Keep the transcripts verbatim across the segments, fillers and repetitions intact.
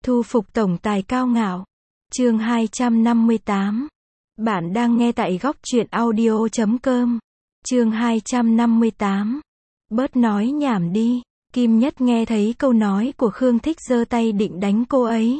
Thu phục tổng tài cao ngạo. Chương hai trăm năm mươi tám. Bạn đang nghe tại góc truyện audio chấm com. Chương hai trăm năm mươi tám. Bớt nói nhảm đi. Kim Nhất nghe thấy câu nói của Khương Thích giơ tay định đánh cô ấy.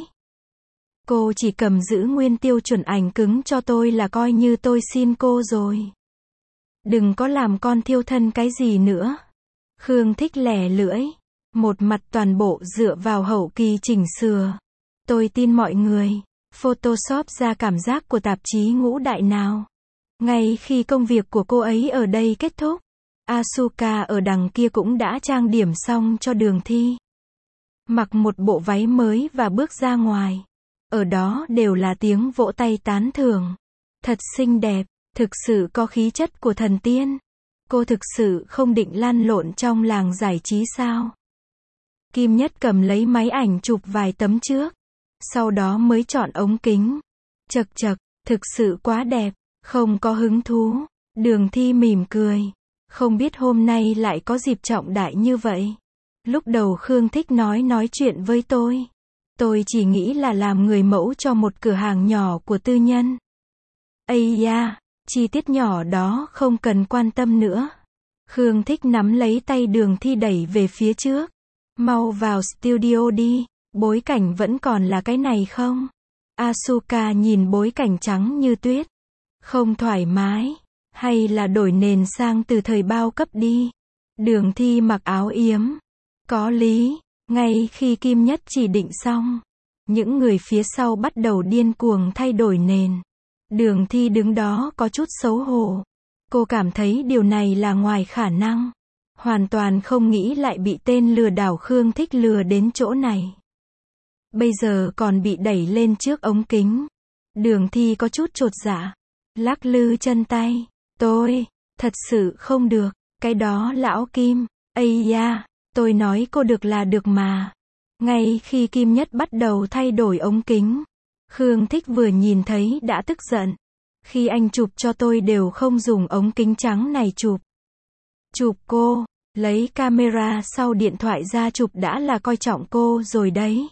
Cô chỉ cầm giữ nguyên tiêu chuẩn ảnh cứng cho tôi là coi như tôi xin cô rồi. Đừng có làm con thiêu thân cái gì nữa. Khương Thích lẻ lưỡi. Một mặt toàn bộ dựa vào hậu kỳ chỉnh sửa. Tôi tin mọi người. Photoshop ra cảm giác của tạp chí ngũ đại nào. Ngay khi công việc của cô ấy ở đây kết thúc, Asuka ở đằng kia cũng đã trang điểm xong cho Đường Thi. Mặc một bộ váy mới và bước ra ngoài. Ở đó đều là tiếng vỗ tay tán thưởng. Thật xinh đẹp, thực sự có khí chất của thần tiên. Cô thực sự không định lăn lộn trong làng giải trí sao? Kim Nhất cầm lấy máy ảnh chụp vài tấm trước. Sau đó mới chọn ống kính. Chật chật, thực sự quá đẹp, không có hứng thú. Đường Thi mỉm cười. Không biết hôm nay lại có dịp trọng đại như vậy. Lúc đầu Khương Thích nói nói chuyện với tôi. Tôi chỉ nghĩ là làm người mẫu cho một cửa hàng nhỏ của tư nhân. Ây da, chi tiết nhỏ đó không cần quan tâm nữa. Khương Thích nắm lấy tay Đường Thi đẩy về phía trước. Mau vào studio đi, bối cảnh vẫn còn là cái này không? Asuka nhìn bối cảnh trắng như tuyết. Không thoải mái, hay là đổi nền sang từ thời bao cấp đi. Đường Thi mặc áo yếm. Có lý, ngay khi Kim Nhất chỉ định xong, những người phía sau bắt đầu điên cuồng thay đổi nền. Đường Thi đứng đó có chút xấu hổ. Cô cảm thấy điều này là ngoài khả năng. Hoàn toàn không nghĩ lại bị tên lừa đảo Khương Thích lừa đến chỗ này. Bây giờ còn bị đẩy lên trước ống kính. Đường Thi có chút chột dạ. Lắc lư chân tay. Tôi, thật sự không được. Cái đó lão Kim. Ây da, tôi nói cô được là được mà. Ngay khi Kim Nhất bắt đầu thay đổi ống kính, Khương Thích vừa nhìn thấy đã tức giận. Khi anh chụp cho tôi đều không dùng ống kính trắng này chụp. Chụp cô, lấy camera sau điện thoại ra chụp đã là coi trọng cô rồi đấy.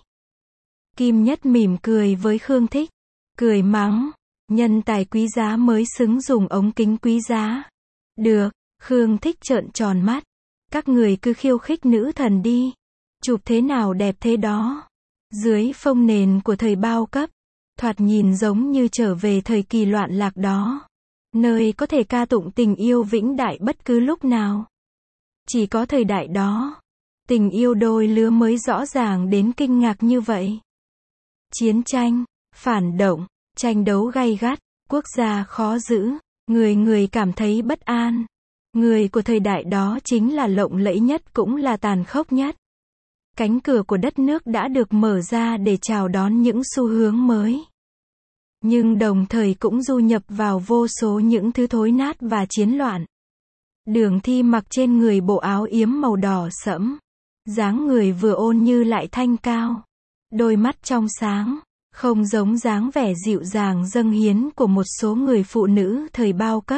Kim Nhất mỉm cười với Khương Thích. Cười mắng, nhân tài quý giá mới xứng dùng ống kính quý giá. Được, Khương Thích trợn tròn mắt. Các người cứ khiêu khích nữ thần đi. Chụp thế nào đẹp thế đó. Dưới phông nền của thời bao cấp, thoạt nhìn giống như trở về thời kỳ loạn lạc đó. Nơi có thể ca tụng tình yêu vĩnh đại bất cứ lúc nào. Chỉ có thời đại đó, tình yêu đôi lứa mới rõ ràng đến kinh ngạc như vậy. Chiến tranh, phản động, tranh đấu gay gắt, quốc gia khó giữ, người người cảm thấy bất an. Người của thời đại đó chính là lộng lẫy nhất cũng là tàn khốc nhất. Cánh cửa của đất nước đã được mở ra để chào đón những xu hướng mới. Nhưng đồng thời cũng du nhập vào vô số những thứ thối nát và chiến loạn. Đường Thi mặc trên người bộ áo yếm màu đỏ sẫm. Dáng người vừa ôn như lại thanh cao. Đôi mắt trong sáng, không giống dáng vẻ dịu dàng dâng hiến của một số người phụ nữ thời bao cấp.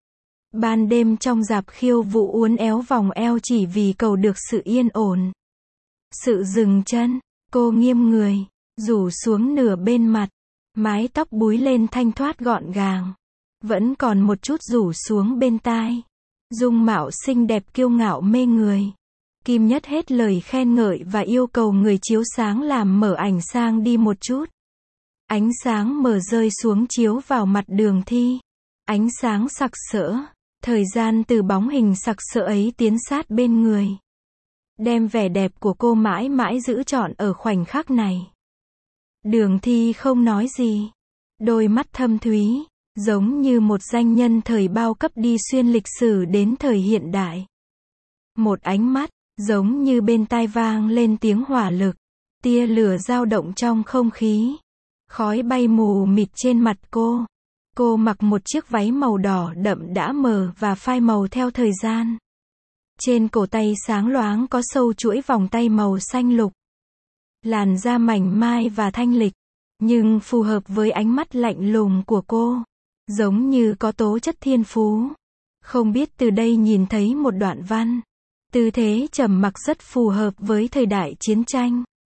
Ban đêm trong rạp khiêu vũ uốn éo vòng eo chỉ vì cầu được sự yên ổn. Sự dừng chân, cô nghiêm người, rủ xuống nửa bên mặt. Mái tóc búi lên thanh thoát gọn gàng. Vẫn còn một chút rủ xuống bên tai. Dung mạo xinh đẹp kiêu ngạo mê người. Kim Nhất hết lời khen ngợi và yêu cầu người chiếu sáng làm mở ảnh sang đi một chút. Ánh sáng mờ rơi xuống chiếu vào mặt Đường Thi. Ánh sáng sặc sỡ. Thời gian từ bóng hình sặc sỡ ấy tiến sát bên người. Đem vẻ đẹp của cô mãi mãi giữ trọn ở khoảnh khắc này. Đường Thi không nói gì. Đôi mắt thâm thúy, giống như một danh nhân thời bao cấp đi xuyên lịch sử đến thời hiện đại. Một ánh mắt, giống như bên tai vang lên tiếng hỏa lực. Tia lửa dao động trong không khí. Khói bay mù mịt trên mặt cô. Cô mặc một chiếc váy màu đỏ đậm đã mờ và phai màu theo thời gian. Trên cổ tay sáng loáng có sâu chuỗi vòng tay màu xanh lục. Làn da mảnh mai và thanh lịch, nhưng phù hợp với ánh mắt lạnh lùng của cô. Giống như có tố chất thiên phú. Không biết từ đây nhìn thấy một đoạn văn. Tư thế trầm mặc rất phù hợp với thời đại chiến tranh.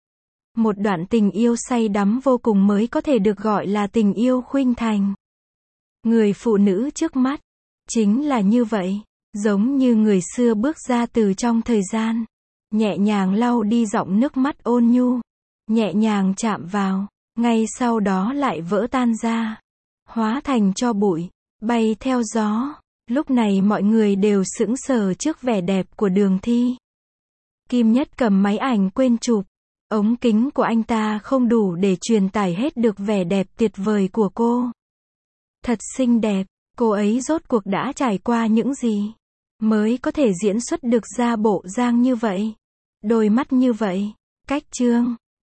Một đoạn tình yêu say đắm vô cùng mới có thể được gọi là tình yêu khuynh thành. Người phụ nữ trước mắt, chính là như vậy, giống như người xưa bước ra từ trong thời gian, nhẹ nhàng lau đi giọt nước mắt ôn nhu, nhẹ nhàng chạm vào, ngay sau đó lại vỡ tan ra, hóa thành tro bụi, bay theo gió. Lúc này mọi người đều sững sờ trước vẻ đẹp của Đường Thi. Kim Nhất cầm máy ảnh quên chụp, ống kính của anh ta không đủ để truyền tải hết được vẻ đẹp tuyệt vời của cô. Thật xinh đẹp, cô ấy rốt cuộc đã trải qua những gì, mới có thể diễn xuất được ra bộ dáng như vậy, đôi mắt như vậy, cách chương.